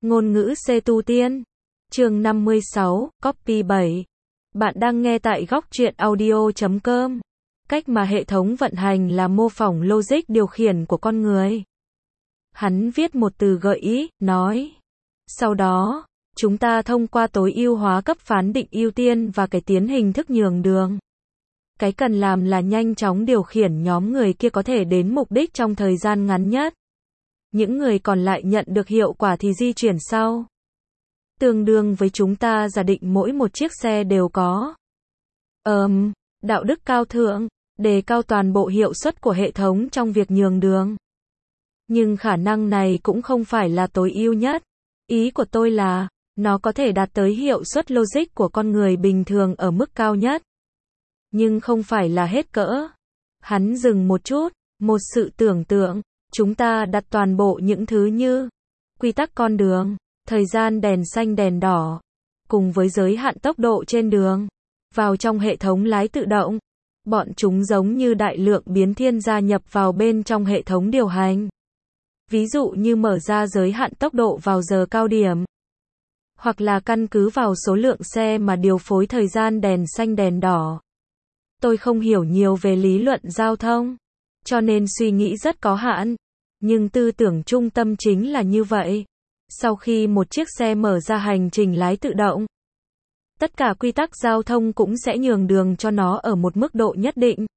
Ngôn ngữ C tu tiên. Chương 56, copy 7. Bạn đang nghe tại góc truyện audio.com. Cách mà hệ thống vận hành là mô phỏng logic điều khiển của con người. Hắn viết một từ gợi ý, nói. Sau đó, chúng ta thông qua tối ưu hóa cấp phán định ưu tiên và cải tiến hình thức nhường đường. Cái cần làm là nhanh chóng điều khiển nhóm người kia có thể đến mục đích trong thời gian ngắn nhất. Những người còn lại nhận được hiệu quả thì di chuyển sau. Tương đương với chúng ta giả định mỗi một chiếc xe đều có đạo đức cao thượng, đề cao toàn bộ hiệu suất của hệ thống trong việc nhường đường. Nhưng khả năng này cũng không phải là tối ưu nhất. Ý của tôi là, nó có thể đạt tới hiệu suất logic của con người bình thường ở mức cao nhất. Nhưng không phải là hết cỡ. Hắn dừng một chút, một sự tưởng tượng. Chúng ta đặt toàn bộ những thứ như quy tắc con đường, thời gian đèn xanh đèn đỏ, cùng với giới hạn tốc độ trên đường, vào trong hệ thống lái tự động. Bọn chúng giống như đại lượng biến thiên gia nhập vào bên trong hệ thống điều hành. Ví dụ như mở ra giới hạn tốc độ vào giờ cao điểm, hoặc là căn cứ vào số lượng xe mà điều phối thời gian đèn xanh đèn đỏ. Tôi không hiểu nhiều về lý luận giao thông, cho nên suy nghĩ rất có hạn. Nhưng tư tưởng trung tâm chính là như vậy. Sau khi một chiếc xe mở ra hành trình lái tự động, tất cả quy tắc giao thông cũng sẽ nhường đường cho nó ở một mức độ nhất định.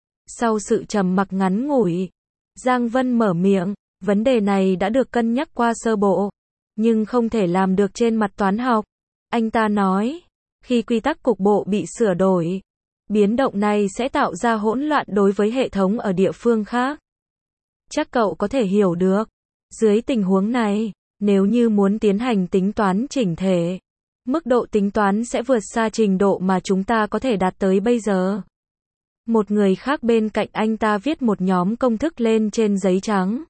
Sau sự trầm mặc ngắn ngủi, Giang Vân mở miệng, vấn đề này đã được cân nhắc qua sơ bộ, nhưng không thể làm được trên mặt toán học. Anh ta nói, khi quy tắc cục bộ bị sửa đổi, biến động này sẽ tạo ra hỗn loạn đối với hệ thống ở địa phương khác. Chắc cậu có thể hiểu được. Dưới tình huống này, nếu như muốn tiến hành tính toán chỉnh thể, mức độ tính toán sẽ vượt xa trình độ mà chúng ta có thể đạt tới bây giờ. Một người khác bên cạnh anh ta viết một nhóm công thức lên trên giấy trắng.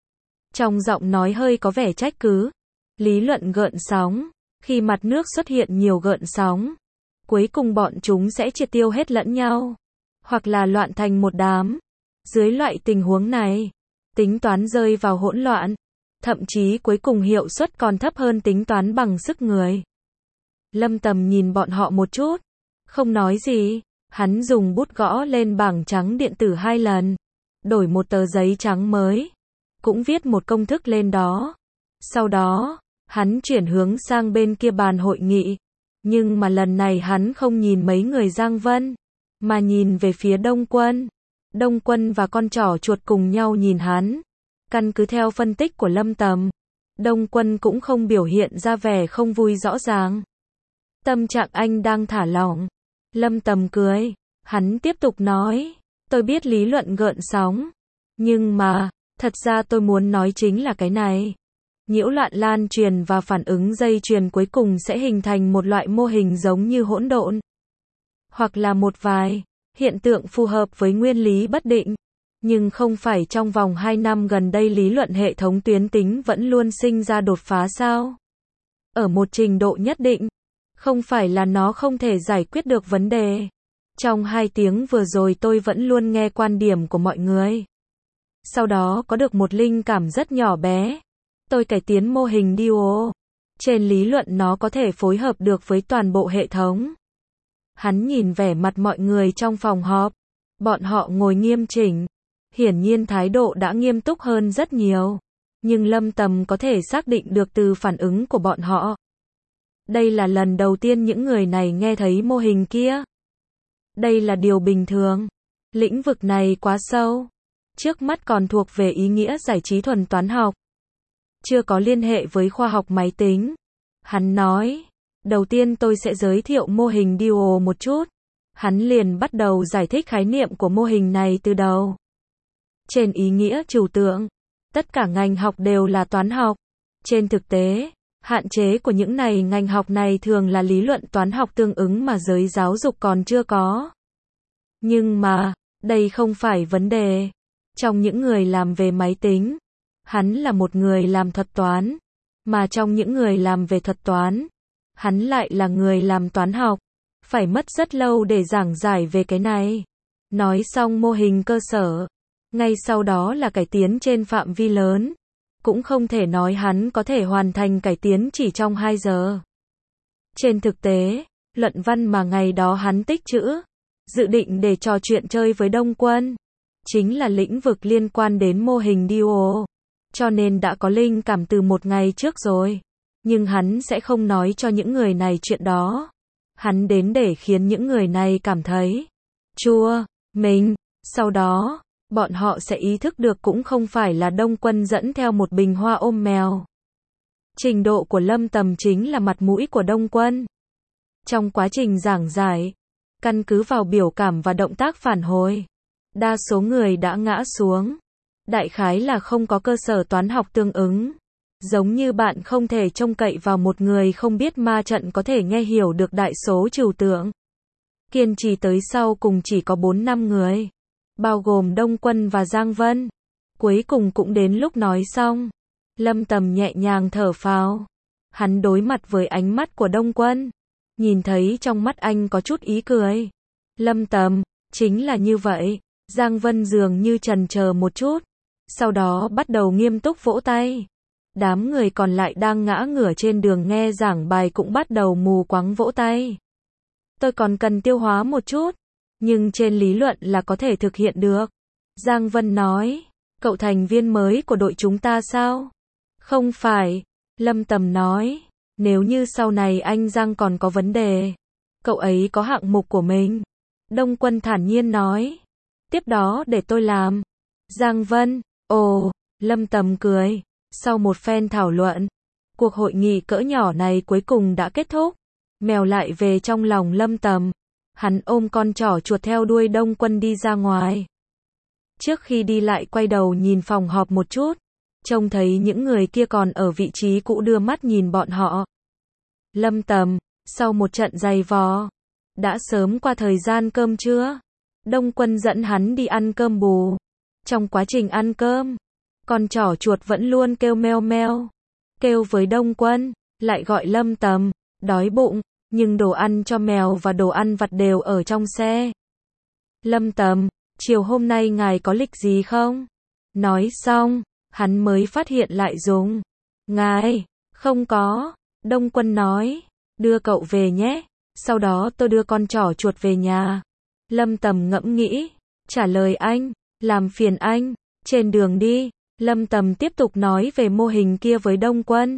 Trong giọng nói hơi có vẻ trách cứ. Lý luận gợn sóng. Khi mặt nước xuất hiện nhiều gợn sóng, cuối cùng bọn chúng sẽ triệt tiêu hết lẫn nhau, hoặc là loạn thành một đám. Dưới loại tình huống này, tính toán rơi vào hỗn loạn, thậm chí cuối cùng hiệu suất còn thấp hơn tính toán bằng sức người. Lâm Tầm nhìn bọn họ một chút, không nói gì, hắn dùng bút gõ lên bảng trắng điện tử 2 lần, đổi một tờ giấy trắng mới, cũng viết một công thức lên đó. Sau đó, hắn chuyển hướng sang bên kia bàn hội nghị, nhưng mà lần này hắn không nhìn mấy người Giang Vân, mà nhìn về phía Đông Quân. Đông Quân và con trỏ chuột cùng nhau nhìn hắn. Căn cứ theo phân tích của Lâm Tầm, Đông Quân cũng không biểu hiện ra vẻ không vui rõ ràng. Tâm trạng anh đang thả lỏng. Lâm Tầm cười. Hắn tiếp tục nói, tôi biết lý luận gợn sóng, nhưng mà, thật ra tôi muốn nói chính là cái này. Nhiễu loạn lan truyền và phản ứng dây chuyền cuối cùng sẽ hình thành một loại mô hình giống như hỗn độn, hoặc là một vài hiện tượng phù hợp với nguyên lý bất định. Nhưng không phải trong vòng 2 năm gần đây lý luận hệ thống tuyến tính vẫn luôn sinh ra đột phá sao? Ở một trình độ nhất định, không phải là nó không thể giải quyết được vấn đề. Trong 2 tiếng vừa rồi tôi vẫn luôn nghe quan điểm của mọi người. Sau đó có được một linh cảm rất nhỏ bé. Tôi cải tiến mô hình DUO. Trên lý luận nó có thể phối hợp được với toàn bộ hệ thống. Hắn nhìn vẻ mặt mọi người trong phòng họp. Bọn họ ngồi nghiêm chỉnh. Hiển nhiên thái độ đã nghiêm túc hơn rất nhiều. Nhưng Lâm Tầm có thể xác định được từ phản ứng của bọn họ. Đây là lần đầu tiên những người này nghe thấy mô hình kia. Đây là điều bình thường. Lĩnh vực này quá sâu. Trước mắt còn thuộc về ý nghĩa giải trí thuần toán học. Chưa có liên hệ với khoa học máy tính. Hắn nói, đầu tiên tôi sẽ giới thiệu mô hình DUO một chút. Hắn liền bắt đầu giải thích khái niệm của mô hình này từ đầu. Trên ý nghĩa trừu tượng, tất cả ngành học đều là toán học. Trên thực tế, hạn chế của những ngành học này thường là lý luận toán học tương ứng mà giới giáo dục còn chưa có. Nhưng mà, đây không phải vấn đề. Trong những người làm về máy tính, hắn là một người làm thuật toán. Mà trong những người làm về thuật toán, hắn lại là người làm toán học. Phải mất rất lâu để giảng giải về cái này. Nói xong mô hình cơ sở, ngay sau đó là cải tiến trên phạm vi lớn. cũng không thể nói hắn có thể hoàn thành cải tiến chỉ trong 2 giờ. Trên thực tế, luận văn mà ngày đó hắn tích trữ, dự định để trò chuyện chơi với Đông Quân, chính là lĩnh vực liên quan đến mô hình DUO, cho nên đã có linh cảm từ một ngày trước rồi. Nhưng hắn sẽ không nói cho những người này chuyện đó. Hắn đến để khiến những người này cảm thấy chua mình. Sau đó, bọn họ sẽ ý thức được cũng không phải là Đông Quân dẫn theo một bình hoa ôm mèo. Trình độ của Lâm Tầm chính là mặt mũi của Đông Quân. Trong quá trình giảng giải, căn cứ vào biểu cảm và động tác phản hồi, đa số người đã ngã xuống. Đại khái là không có cơ sở toán học tương ứng. Giống như bạn không thể trông cậy vào một người không biết ma trận có thể nghe hiểu được đại số trừu tượng. Kiên trì tới sau cùng chỉ có 4-5 người, bao gồm Đông Quân và Giang Vân. Cuối cùng cũng đến lúc nói xong. Lâm Tầm nhẹ nhàng thở phào. Hắn đối mặt với ánh mắt của Đông Quân, nhìn thấy trong mắt anh có chút ý cười. Lâm Tầm, chính là như vậy. Giang Vân dường như chần chờ một chút, sau đó bắt đầu nghiêm túc vỗ tay. Đám người còn lại đang ngã ngửa trên đường nghe giảng bài cũng bắt đầu mù quáng vỗ tay. Tôi còn cần tiêu hóa một chút, nhưng trên lý luận là có thể thực hiện được. Giang Vân nói, cậu thành viên mới của đội chúng ta sao? Không phải, Lâm Tầm nói, nếu như sau này anh Giang còn có vấn đề, cậu ấy có hạng mục của mình. Đông Quân thản nhiên nói, tiếp đó để tôi làm. Giang Vân, ồ, Lâm Tầm cười. Sau một phen thảo luận, cuộc hội nghị cỡ nhỏ này cuối cùng đã kết thúc. Mèo lại về trong lòng Lâm Tầm. Hắn ôm con trỏ chuột theo đuôi Đông Quân đi ra ngoài. Trước khi đi lại quay đầu nhìn phòng họp một chút, trông thấy những người kia còn ở vị trí cũ đưa mắt nhìn bọn họ. Lâm Tầm, sau một trận giày vò, đã sớm qua thời gian cơm trưa. Đông Quân dẫn hắn đi ăn cơm bù. Trong quá trình ăn cơm, con trỏ chuột vẫn luôn kêu meo meo. Kêu với Đông Quân, lại gọi Lâm Tầm, đói bụng, nhưng đồ ăn cho mèo và đồ ăn vặt đều ở trong xe. Lâm Tầm, chiều hôm nay ngài có lịch gì không? Nói xong, hắn mới phát hiện lại dùng. Ngài, không có. Đông Quân nói, đưa cậu về nhé, sau đó tôi đưa con trỏ chuột về nhà. Lâm Tầm ngẫm nghĩ, trả lời anh, làm phiền anh. Trên đường đi, Lâm Tầm tiếp tục nói về mô hình kia với Đông Quân.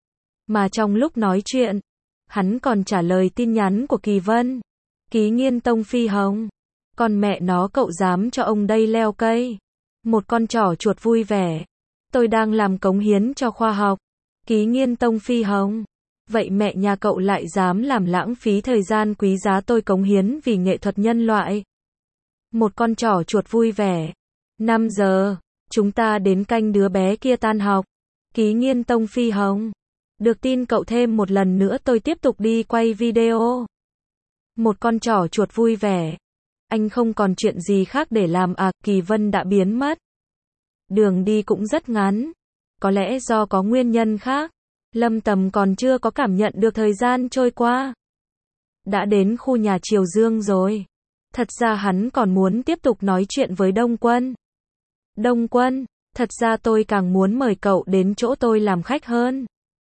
Mà trong lúc nói chuyện, hắn còn trả lời tin nhắn của Kỳ Vân. Ký Nghiên Tông Phi Hồng, con mẹ nó cậu dám cho ông đây leo cây. Một con trỏ chuột vui vẻ. Tôi đang làm cống hiến cho khoa học. Ký Nghiên Tông Phi Hồng, vậy mẹ nhà cậu lại dám làm lãng phí thời gian quý giá tôi cống hiến vì nghệ thuật nhân loại. Một con trỏ chuột vui vẻ. 5 giờ, chúng ta đến canh đứa bé kia tan học. Ký Nghiên Tông Phi Hồng, được tin cậu thêm một lần nữa tôi tiếp tục đi quay video. Một con trỏ chuột vui vẻ. Anh không còn chuyện gì khác để làm à? Kỳ Vân đã biến mất. Đường đi cũng rất ngắn. Có lẽ do có nguyên nhân khác. Lâm Tầm còn chưa có cảm nhận được thời gian trôi qua. Đã đến khu nhà Triều Dương rồi. Thật ra hắn còn muốn tiếp tục nói chuyện với Đông Quân. Đông Quân, thật ra tôi càng muốn mời cậu đến chỗ tôi làm khách hơn.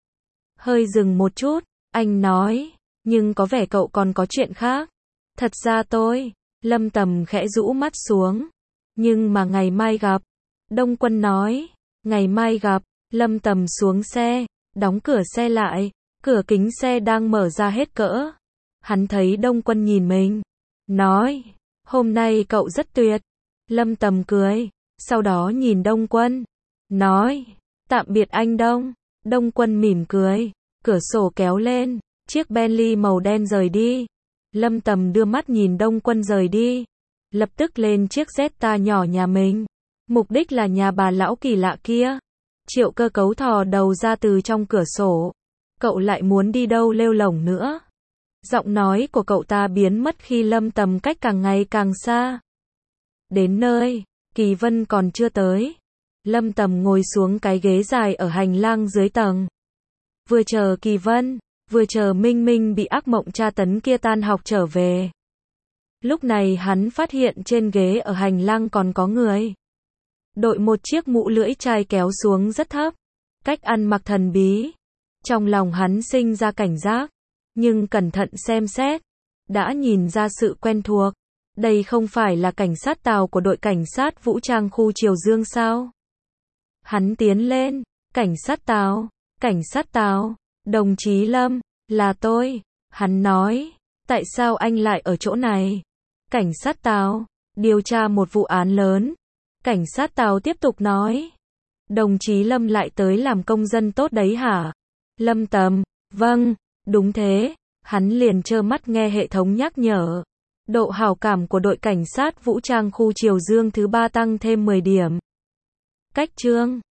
Hơi dừng một chút, anh nói, nhưng có vẻ cậu còn có chuyện khác. Thật ra tôi, Lâm Tầm khẽ rũ mắt xuống. Nhưng mà ngày mai gặp. Đông Quân nói, ngày mai gặp. Lâm Tầm xuống xe, đóng cửa xe lại, cửa kính xe đang mở ra hết cỡ. Hắn thấy Đông Quân nhìn mình, nói, hôm nay cậu rất tuyệt. Lâm Tầm cười, sau đó nhìn Đông Quân, nói, tạm biệt anh Đông. Đông Quân mỉm cười, cửa sổ kéo lên, chiếc Bentley màu đen rời đi. Lâm Tầm đưa mắt nhìn Đông Quân rời đi, lập tức lên chiếc Jetta nhỏ nhà mình. Mục đích là nhà bà lão kỳ lạ kia. Triệu Cơ Cấu thò đầu ra từ trong cửa sổ. Cậu lại muốn đi đâu lêu lổng nữa? Giọng nói của cậu ta biến mất khi Lâm Tầm cách càng ngày càng xa. Đến nơi, Kỳ Vân còn chưa tới. Lâm Tầm ngồi xuống cái ghế dài ở hành lang dưới tầng. Vừa chờ Kỳ Vân, vừa chờ Minh Minh bị ác mộng tra tấn kia tan học trở về. Lúc này hắn phát hiện trên ghế ở hành lang còn có người. Đội một chiếc mũ lưỡi chai kéo xuống rất thấp. cách ăn mặc thần bí. Trong lòng hắn sinh ra cảnh giác, nhưng cẩn thận xem xét, đã nhìn ra sự quen thuộc. Đây không phải là cảnh sát Tào của đội cảnh sát vũ trang khu Triều Dương sao? Hắn tiến lên, cảnh sát Tào, đồng chí Lâm, là tôi. Hắn nói, tại sao anh lại ở chỗ này? Cảnh sát Tào, điều tra một vụ án lớn. Cảnh sát Tào tiếp tục nói, đồng chí Lâm lại tới làm công dân tốt đấy hả? Lâm Tầm, vâng, đúng thế. Hắn liền trơ mắt nghe hệ thống nhắc nhở. Độ hảo cảm của đội cảnh sát vũ trang khu Triều Dương thứ 3 tăng thêm 10 điểm. Cách chương